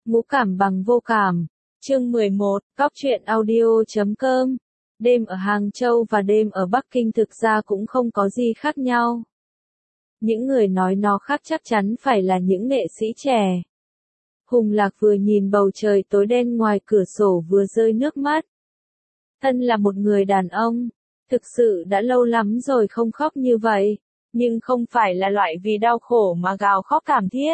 Ngũ cảm bằng vô cảm. Chương 11, Góc truyện audio.com. Đêm ở Hàng Châu và đêm ở Bắc Kinh thực ra cũng không có gì khác nhau. Những người nói nó khác chắc chắn phải là những nghệ sĩ trẻ. Hùng Lạc vừa nhìn bầu trời tối đen ngoài cửa sổ vừa rơi nước mắt. Thân là một người đàn ông, thực sự đã lâu lắm rồi không khóc như vậy, nhưng không phải là loại vì đau khổ mà gào khóc thảm thiết.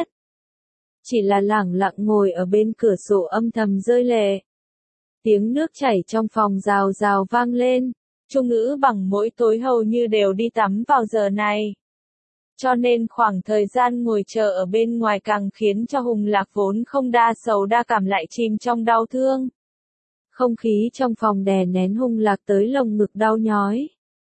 Chỉ là lẳng lặng ngồi ở bên cửa sổ âm thầm rơi lệ. Tiếng nước chảy trong phòng rào rào vang lên, Chu Ngữ Bằng mỗi tối hầu như đều đi tắm vào giờ này. Cho nên khoảng thời gian ngồi chờ ở bên ngoài càng khiến cho Hùng Lạc vốn không đa sầu đa cảm lại chìm trong đau thương. Không khí trong phòng đè nén Hùng Lạc tới lồng ngực đau nhói.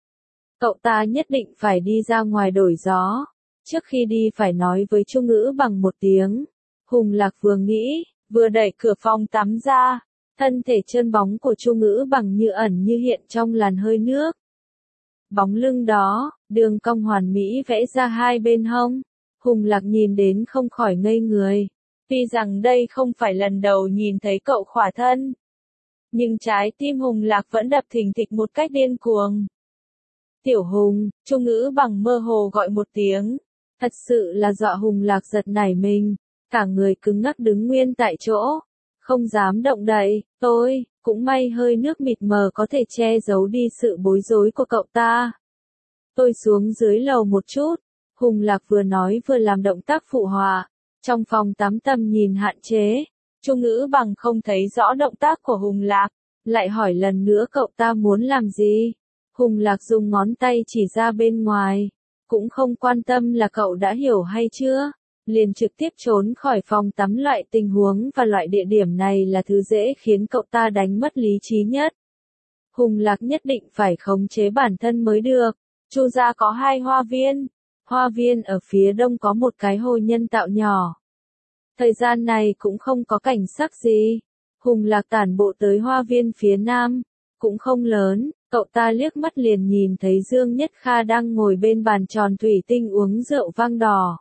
Cậu ta nhất định phải đi ra ngoài đổi gió. Trước khi đi phải nói với Chu Ngữ Bằng một tiếng. Hùng Lạc vừa nghĩ, vừa đẩy cửa phòng tắm ra. Thân thể trơn bóng của Chu Ngữ Bằng như ẩn như hiện trong làn hơi nước. Bóng lưng đó, đường cong hoàn mỹ vẽ ra hai bên hông. Hùng Lạc nhìn đến không khỏi ngây người. Tuy rằng đây không phải lần đầu nhìn thấy cậu khỏa thân. Nhưng trái tim Hùng Lạc vẫn đập thình thịch một cách điên cuồng. Tiểu Hùng, Chu Ngữ Bằng mơ hồ gọi một tiếng. Thật sự là dọa Hùng Lạc giật nảy mình. Cả người cứng ngắc đứng nguyên tại chỗ. Không dám động đậy, cũng may hơi nước mịt mờ có thể che giấu đi sự bối rối của cậu ta. Tôi xuống dưới lầu một chút. Hùng Lạc vừa nói vừa làm động tác phụ họa. Trong phòng tắm tầm nhìn hạn chế. Chu Ngữ Bằng không thấy rõ động tác của Hùng Lạc. Lại hỏi lần nữa cậu ta muốn làm gì? Hùng Lạc dùng ngón tay chỉ ra bên ngoài. Cũng không quan tâm là cậu đã hiểu hay chưa. Liền trực tiếp trốn khỏi phòng tắm. Loại tình huống và loại địa điểm này là thứ dễ khiến cậu ta đánh mất lý trí nhất. Hùng Lạc nhất định phải khống chế bản thân mới được. Chu gia có 2 hoa viên. Hoa viên ở phía đông có một cái hồ nhân tạo nhỏ. Thời gian này cũng không có cảnh sắc gì. Hùng Lạc tản bộ tới hoa viên phía nam. Cũng không lớn, cậu ta liếc mắt liền nhìn thấy Dương Nhất Kha đang ngồi bên bàn tròn thủy tinh uống rượu vang đỏ.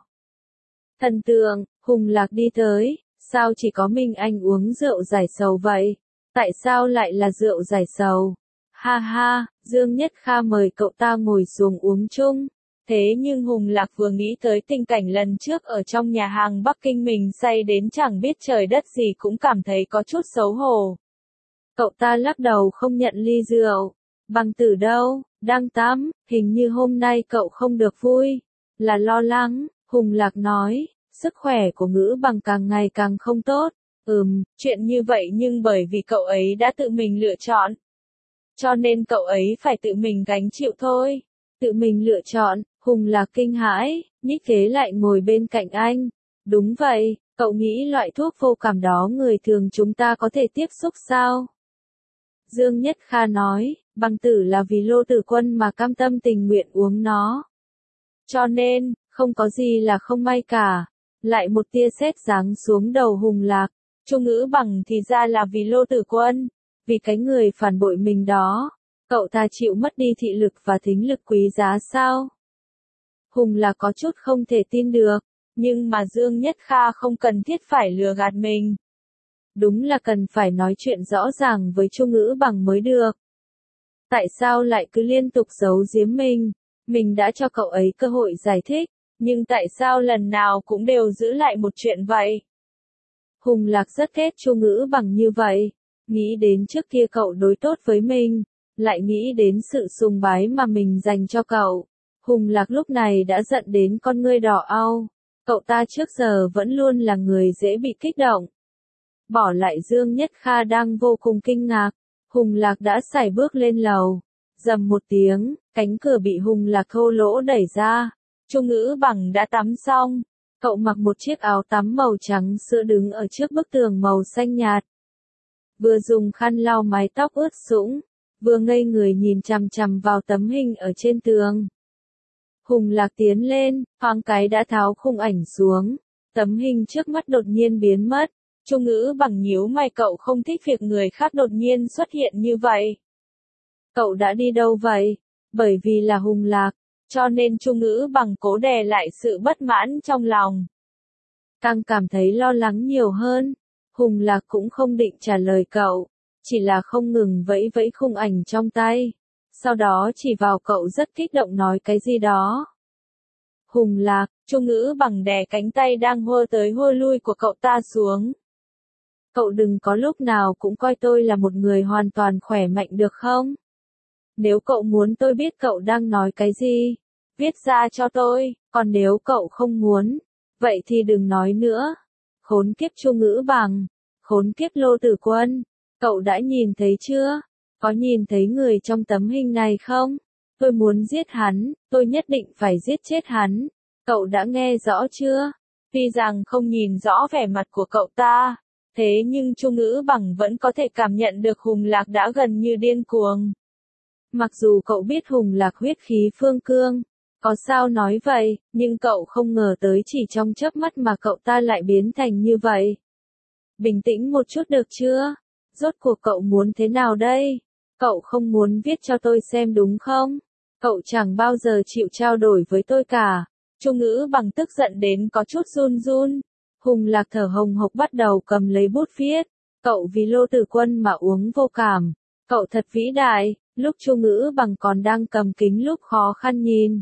Thần tượng, Hùng Lạc đi tới, sao chỉ có mình anh uống rượu giải sầu vậy? Tại sao lại là rượu giải sầu? Ha ha, Dương Nhất Kha mời cậu ta ngồi xuống uống chung. Thế nhưng Hùng Lạc vừa nghĩ tới tình cảnh lần trước ở trong nhà hàng Bắc Kinh mình say đến chẳng biết trời đất gì cũng cảm thấy có chút xấu hổ. Cậu ta lắc đầu không nhận ly rượu. Bằng Tử đâu, đang tắm, hình như hôm nay cậu không được vui. Là lo lắng, Hùng Lạc nói, sức khỏe của Ngữ Bằng càng ngày càng không tốt. Chuyện như vậy nhưng bởi vì cậu ấy đã tự mình lựa chọn. Cho nên cậu ấy phải tự mình gánh chịu thôi. Tự mình lựa chọn, Hùng Lạc kinh hãi, nhích kế lại ngồi bên cạnh anh. Đúng vậy, cậu nghĩ loại thuốc vô cảm đó người thường chúng ta có thể tiếp xúc sao? Dương Nhất Kha nói, Bằng Tử là vì Lô Tử Quân mà cam tâm tình nguyện uống nó. Cho nên, không có gì là không may cả. Lại một tia sét giáng xuống đầu Hùng Lạc. Chu Ngữ Bằng thì ra là vì Lô Tử Quân. Vì cái người phản bội mình đó. Cậu ta chịu mất đi thị lực và thính lực quý giá sao? Hùng Lạc có chút không thể tin được. Nhưng mà Dương Nhất Kha không cần thiết phải lừa gạt mình. Đúng là cần phải nói chuyện rõ ràng với Chu Ngữ Bằng mới được. Tại sao lại cứ liên tục giấu giếm mình? Mình đã cho cậu ấy cơ hội giải thích, nhưng tại sao lần nào cũng đều giữ lại một chuyện vậy? Hùng Lạc rất ghét Chu Ngữ Bằng như vậy. Nghĩ đến trước kia cậu đối tốt với mình, lại nghĩ đến sự sùng bái mà mình dành cho cậu. Hùng Lạc lúc này đã giận đến con ngươi đỏ au. Cậu ta trước giờ vẫn luôn là người dễ bị kích động. Bỏ lại Dương Nhất Kha đang vô cùng kinh ngạc. Hùng Lạc đã sải bước lên lầu. Rầm một tiếng, cánh cửa bị Hùng Lạc thô lỗ đẩy ra. Chu Ngữ Bằng đã tắm xong. Cậu mặc một chiếc áo tắm màu trắng sữa đứng ở trước bức tường màu xanh nhạt. Vừa dùng khăn lau mái tóc ướt sũng, vừa ngây người nhìn chằm chằm vào tấm hình ở trên tường. Hùng Lạc tiến lên, thoáng cái đã tháo khung ảnh xuống. Tấm hình trước mắt đột nhiên biến mất. Chu Ngữ Bằng nhíu mày, cậu không thích việc người khác đột nhiên xuất hiện như vậy. Cậu đã đi đâu vậy? Bởi vì là Hùng Lạc, cho nên Chu Ngữ Bằng cố đè lại sự bất mãn trong lòng. Càng cảm thấy lo lắng nhiều hơn. Hùng Lạc cũng không định trả lời cậu, chỉ là không ngừng vẫy vẫy khung ảnh trong tay. Sau đó chỉ vào cậu rất kích động nói cái gì đó. Hùng Lạc, Chu Ngữ Bằng đè cánh tay đang hô tới hô lui của cậu ta xuống. Cậu đừng có lúc nào cũng coi tôi là một người hoàn toàn khỏe mạnh được không? Nếu cậu muốn tôi biết cậu đang nói cái gì, viết ra cho tôi, còn nếu cậu không muốn, vậy thì đừng nói nữa. Khốn kiếp Chu Ngữ Bằng, khốn kiếp Lô Tử Quân, cậu đã nhìn thấy chưa? Có nhìn thấy người trong tấm hình này không? Tôi muốn giết hắn, tôi nhất định phải giết chết hắn. Cậu đã nghe rõ chưa? Tuy rằng không nhìn rõ vẻ mặt của cậu ta, thế nhưng Chu Ngữ Bằng vẫn có thể cảm nhận được Hùng Lạc đã gần như điên cuồng. Mặc dù cậu biết Hùng Lạc huyết khí phương cương, có sao nói vậy, nhưng cậu không ngờ tới chỉ trong chớp mắt mà cậu ta lại biến thành như vậy. Bình tĩnh một chút được chưa? Rốt cuộc cậu muốn thế nào đây? Cậu không muốn viết cho tôi xem đúng không? Cậu chẳng bao giờ chịu trao đổi với tôi cả. Chu Ngữ Bằng tức giận đến có chút run run. Hùng Lạc thở hồng hộc bắt đầu cầm lấy bút viết. Cậu vì Lô Tử Quân mà uống vô cảm. Cậu thật vĩ đại. Lúc Chu Ngữ Bằng còn đang cầm kính lúc khó khăn nhìn.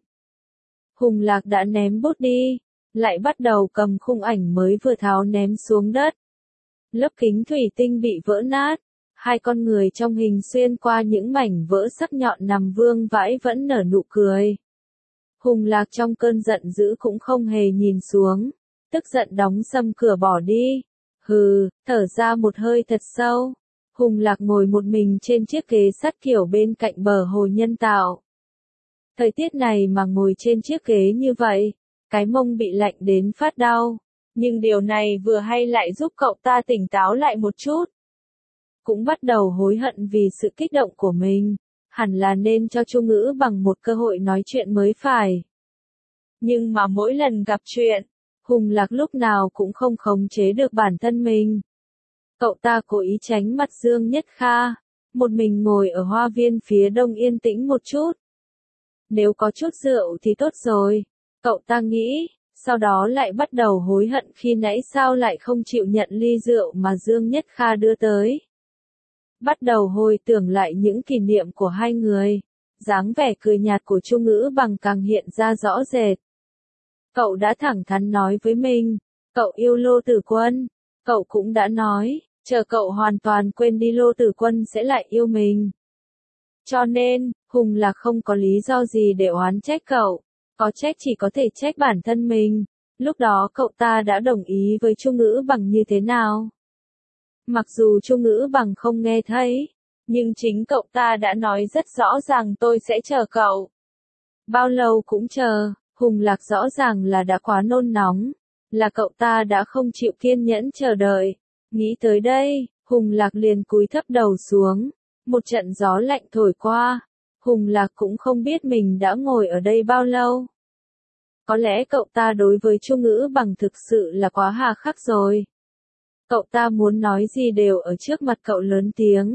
Hùng Lạc đã ném bút đi. Lại bắt đầu cầm khung ảnh mới vừa tháo ném xuống đất. Lớp kính thủy tinh bị vỡ nát. Hai con người trong hình xuyên qua những mảnh vỡ sắc nhọn nằm vương vãi vẫn nở nụ cười. Hùng Lạc trong cơn giận dữ cũng không hề nhìn xuống. Tức giận đóng sầm cửa bỏ đi. Hừ, thở ra một hơi thật sâu. Hùng Lạc ngồi một mình trên chiếc ghế sắt kiểu bên cạnh bờ hồ nhân tạo. Thời tiết này mà ngồi trên chiếc ghế như vậy, cái mông bị lạnh đến phát đau. Nhưng điều này vừa hay lại giúp cậu ta tỉnh táo lại một chút. Cũng bắt đầu hối hận vì sự kích động của mình. Hẳn là nên cho Chu Ngữ Bằng một cơ hội nói chuyện mới phải. Nhưng mà mỗi lần gặp chuyện, Hùng Lạc lúc nào cũng không khống chế được bản thân mình. Cậu ta cố ý tránh mặt Dương Nhất Kha, một mình ngồi ở hoa viên phía đông yên tĩnh một chút. Nếu có chút rượu thì tốt rồi, cậu ta nghĩ, sau đó lại bắt đầu hối hận khi nãy sao lại không chịu nhận ly rượu mà Dương Nhất Kha đưa tới. Bắt đầu hồi tưởng lại những kỷ niệm của hai người, dáng vẻ cười nhạt của Chu Ngữ Bằng càng hiện ra rõ rệt. Cậu đã thẳng thắn nói với mình, cậu yêu Lô Tử Quân, cậu cũng đã nói, chờ cậu hoàn toàn quên đi Lô Tử Quân sẽ lại yêu mình. Cho nên, Hùng Lạc không có lý do gì để oán trách cậu, có trách chỉ có thể trách bản thân mình. Lúc đó cậu ta đã đồng ý với Chu Ngữ Bằng như thế nào? Mặc dù Chu Ngữ Bằng không nghe thấy, nhưng chính cậu ta đã nói rất rõ ràng tôi sẽ chờ cậu. Bao lâu cũng chờ, Hùng Lạc rõ ràng là đã quá nôn nóng, là cậu ta đã không chịu kiên nhẫn chờ đợi. Nghĩ tới đây, Hùng Lạc liền cúi thấp đầu xuống, một trận gió lạnh thổi qua, Hùng Lạc cũng không biết mình đã ngồi ở đây bao lâu. Có lẽ cậu ta đối với Chu Ngữ Bằng thực sự là quá hà khắc rồi. Cậu ta muốn nói gì đều ở trước mặt cậu lớn tiếng.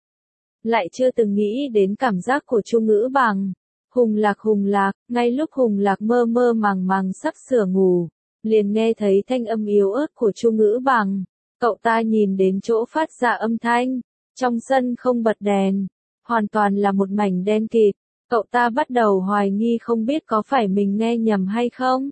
Lại chưa từng nghĩ đến cảm giác của Chu Ngữ Bằng. Hùng Lạc, ngay lúc Hùng Lạc mơ mơ màng màng sắp sửa ngủ, liền nghe thấy thanh âm yếu ớt của Chu Ngữ Bằng. Cậu ta nhìn đến chỗ phát ra âm thanh, trong sân không bật đèn, hoàn toàn là một mảnh đen kịt. Cậu ta bắt đầu hoài nghi không biết có phải mình nghe nhầm hay không.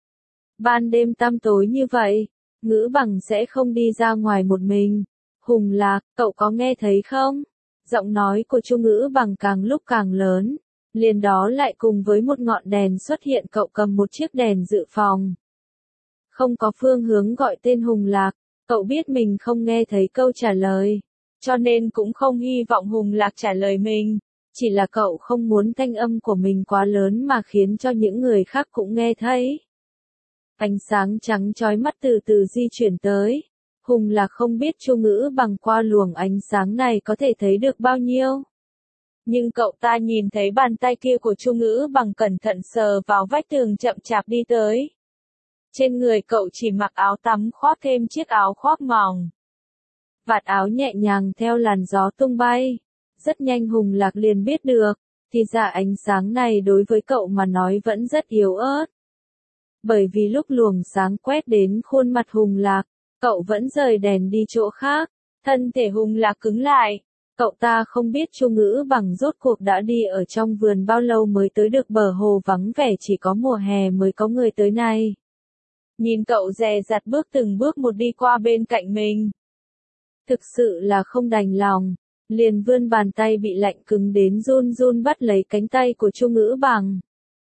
Ban đêm tăm tối như vậy, Ngữ Bằng sẽ không đi ra ngoài một mình. Hùng Lạc, cậu có nghe thấy không? Giọng nói của Chu Ngữ Bằng càng lúc càng lớn. Liền đó lại cùng với một ngọn đèn xuất hiện, cậu cầm một chiếc đèn dự phòng. Không có phương hướng gọi tên Hùng Lạc, cậu biết mình không nghe thấy câu trả lời. Cho nên cũng không hy vọng Hùng Lạc trả lời mình. Chỉ là cậu không muốn thanh âm của mình quá lớn mà khiến cho những người khác cũng nghe thấy. Ánh sáng trắng chói mắt từ từ di chuyển tới. Hùng Lạc không biết Chu Ngữ Bằng qua luồng ánh sáng này có thể thấy được bao nhiêu. Nhưng cậu ta nhìn thấy bàn tay kia của Chu Ngữ Bằng cẩn thận sờ vào vách tường chậm chạp đi tới. Trên người cậu chỉ mặc áo tắm khoác thêm chiếc áo khoác mỏng. Vạt áo nhẹ nhàng theo làn gió tung bay. Rất nhanh Hùng Lạc liền biết được, thì ra ánh sáng này đối với cậu mà nói vẫn rất yếu ớt. Bởi vì lúc luồng sáng quét đến khuôn mặt Hùng Lạc, Cậu vẫn rời đèn đi chỗ khác, thân thể Hùng Lạc cứng lại. Cậu ta không biết Chu Ngữ Bằng rốt cuộc đã đi ở trong vườn bao lâu mới tới được bờ hồ vắng vẻ chỉ có mùa hè mới có người tới này. Nhìn cậu dè dặt bước từng bước một đi qua bên cạnh mình. Thực sự là không đành lòng, liền vươn bàn tay bị lạnh cứng đến run run bắt lấy cánh tay của Chu Ngữ Bằng.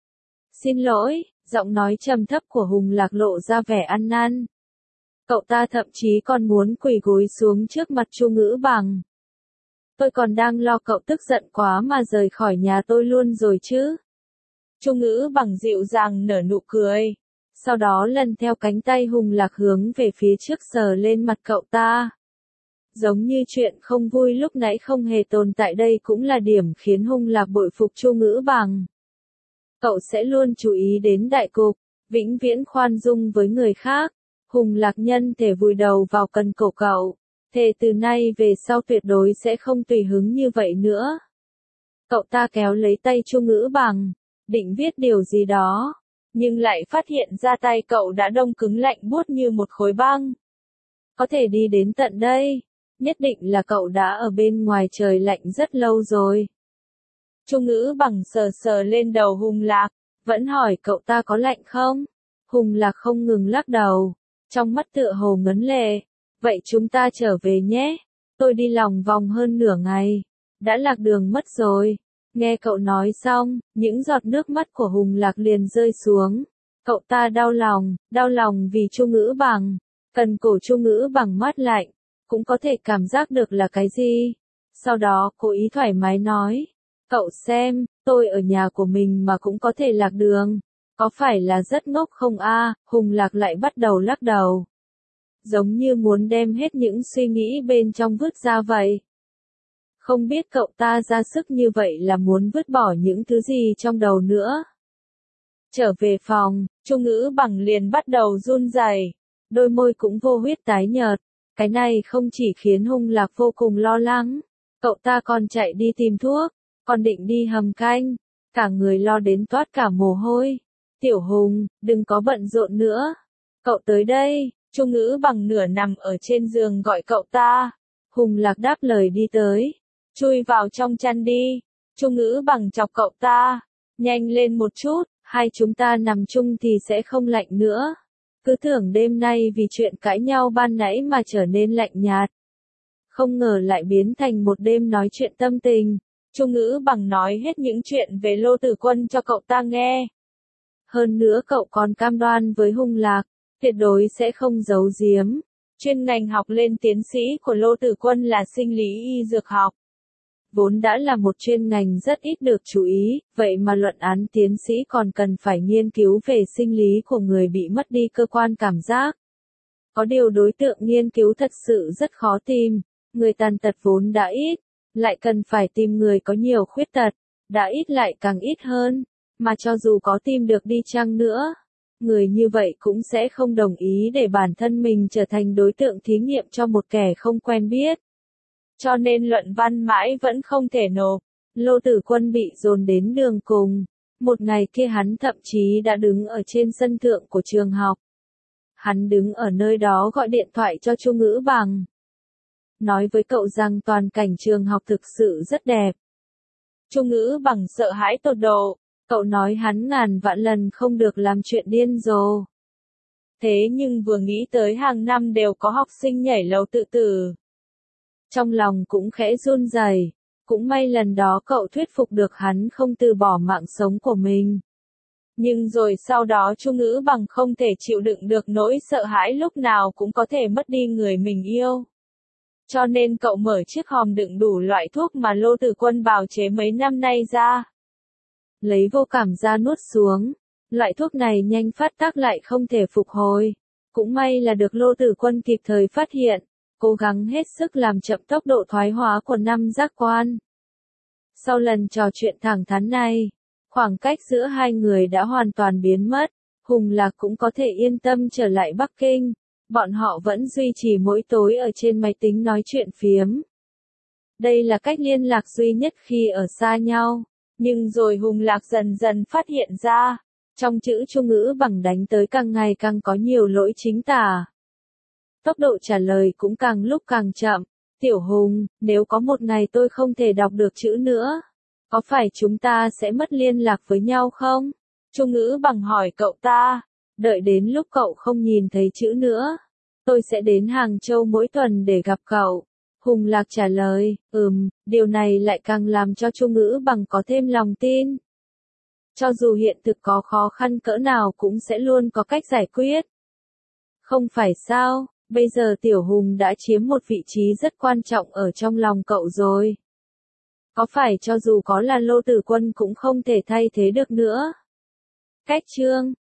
Xin lỗi, giọng nói trầm thấp của Hùng Lạc lộ ra vẻ ăn năn. Cậu ta thậm chí còn muốn quỳ gối xuống trước mặt Chu Ngữ Bằng. Tôi còn đang lo cậu tức giận quá mà rời khỏi nhà tôi luôn rồi chứ. Chu Ngữ Bằng dịu dàng nở nụ cười. Sau đó lần theo cánh tay Hùng Lạc hướng về phía trước sờ lên mặt cậu ta. Giống như chuyện không vui lúc nãy không hề tồn tại đây cũng là điểm khiến Hùng Lạc bội phục Chu Ngữ Bằng. Cậu sẽ luôn chú ý đến đại cục, vĩnh viễn khoan dung với người khác. Hùng Lạc nhân thể vùi đầu vào cần cổ cậu. Thề từ nay về sau tuyệt đối sẽ không tùy hứng như vậy nữa. Cậu ta kéo lấy tay Chu Ngữ Bằng, định viết điều gì đó, nhưng lại phát hiện ra tay cậu đã đông cứng lạnh buốt như một khối băng. Có thể đi đến tận đây, nhất định là cậu đã ở bên ngoài trời lạnh rất lâu rồi. Chu Ngữ Bằng sờ sờ lên đầu Hùng Lạc, vẫn hỏi cậu ta có lạnh không? Hùng Lạc không ngừng lắc đầu, trong mắt tựa hồ ngấn lệ. Vậy chúng ta trở về nhé, tôi đi lòng vòng hơn nửa ngày, đã lạc đường mất rồi. Nghe cậu nói xong, những giọt nước mắt của Hùng Lạc liền rơi xuống. Cậu ta đau lòng vì Chu Ngữ Bằng. Cần cổ Chu Ngữ Bằng mát lạnh, cũng có thể cảm giác được là cái gì. Sau đó cố ý thoải mái nói, cậu xem, tôi ở nhà của mình mà cũng có thể lạc đường. Có phải là rất ngốc không a? Hùng Lạc lại bắt đầu lắc đầu. Giống như muốn đem hết những suy nghĩ bên trong vứt ra vậy. Không biết cậu ta ra sức như vậy là muốn vứt bỏ những thứ gì trong đầu nữa. Trở về phòng, Chu Ngữ Bằng liền bắt đầu run rẩy, đôi môi cũng vô huyết tái nhợt. Cái này không chỉ khiến Hùng Lạc vô cùng lo lắng, cậu ta còn chạy đi tìm thuốc, còn định đi hầm canh, cả người lo đến toát cả mồ hôi. Tiểu Hùng, đừng có bận rộn nữa. Cậu tới đây. Chu Ngữ Bằng nửa nằm ở trên giường gọi cậu ta. Hùng Lạc đáp lời đi tới. Chui vào trong chăn đi. Chu Ngữ Bằng chọc cậu ta. Nhanh lên một chút, hai chúng ta nằm chung thì sẽ không lạnh nữa. Cứ tưởng đêm nay vì chuyện cãi nhau ban nãy mà trở nên lạnh nhạt. Không ngờ lại biến thành một đêm nói chuyện tâm tình. Chu Ngữ Bằng nói hết những chuyện về Lô Tử Quân cho cậu ta nghe. Hơn nữa cậu còn cam đoan với Hùng Lạc, tuyệt đối sẽ không giấu giếm. Chuyên ngành học lên tiến sĩ của Lô Tử Quân là sinh lý y dược học. Vốn đã là một chuyên ngành rất ít được chú ý, vậy mà luận án tiến sĩ còn cần phải nghiên cứu về sinh lý của người bị mất đi cơ quan cảm giác. Có điều đối tượng nghiên cứu thật sự rất khó tìm, người tàn tật vốn đã ít, lại cần phải tìm người có nhiều khuyết tật, đã ít lại càng ít hơn, mà cho dù có tìm được đi chăng nữa, người như vậy cũng sẽ không đồng ý để bản thân mình trở thành đối tượng thí nghiệm cho một kẻ không quen biết. Cho nên luận văn mãi vẫn không thể nộp. Lô Tử Quân bị dồn đến đường cùng. Một ngày kia hắn thậm chí đã đứng ở trên sân thượng của trường học. Hắn đứng ở nơi đó gọi điện thoại cho Chu Ngữ Bằng. Nói với cậu rằng toàn cảnh trường học thực sự rất đẹp. Chu Ngữ Bằng sợ hãi tột độ. Cậu nói hắn ngàn vạn lần không được làm chuyện điên rồ. Thế nhưng vừa nghĩ tới hàng năm đều có học sinh nhảy lầu tự tử. Trong lòng cũng khẽ run rẩy. Cũng may lần đó cậu thuyết phục được hắn không từ bỏ mạng sống của mình. Nhưng rồi sau đó Chu Ngữ Bằng không thể chịu đựng được nỗi sợ hãi lúc nào cũng có thể mất đi người mình yêu. Cho nên cậu mở chiếc hòm đựng đủ loại thuốc mà Lô Tử Quân bào chế mấy năm nay ra. Lấy vô cảm ra nuốt xuống. Loại thuốc này nhanh phát tác lại không thể phục hồi. Cũng may là được Lô Tử Quân kịp thời phát hiện, cố gắng hết sức làm chậm tốc độ thoái hóa của năm giác quan. Sau lần trò chuyện thẳng thắn này, khoảng cách giữa hai người đã hoàn toàn biến mất, Hùng Lạc cũng có thể yên tâm trở lại Bắc Kinh. Bọn họ vẫn duy trì mỗi tối ở trên máy tính nói chuyện phiếm. Đây là cách liên lạc duy nhất khi ở xa nhau. Nhưng rồi Hùng Lạc dần dần phát hiện ra, trong chữ Chu Ngữ Bằng đánh tới càng ngày càng có nhiều lỗi chính tả. Tốc độ trả lời cũng càng lúc càng chậm. Tiểu Hùng, nếu có một ngày tôi không thể đọc được chữ nữa, có phải chúng ta sẽ mất liên lạc với nhau không? Chu Ngữ Bằng hỏi cậu ta. Đợi đến lúc cậu không nhìn thấy chữ nữa, tôi sẽ đến Hàng Châu mỗi tuần để gặp cậu. Hùng Lạc trả lời, điều này lại càng làm cho Chu Ngữ Bằng có thêm lòng tin. Cho dù hiện thực có khó khăn cỡ nào cũng sẽ luôn có cách giải quyết. Không phải sao, bây giờ Tiểu Hùng đã chiếm một vị trí rất quan trọng ở trong lòng cậu rồi. Có phải cho dù có là Lô Tử Quân cũng không thể thay thế được nữa. Cách chương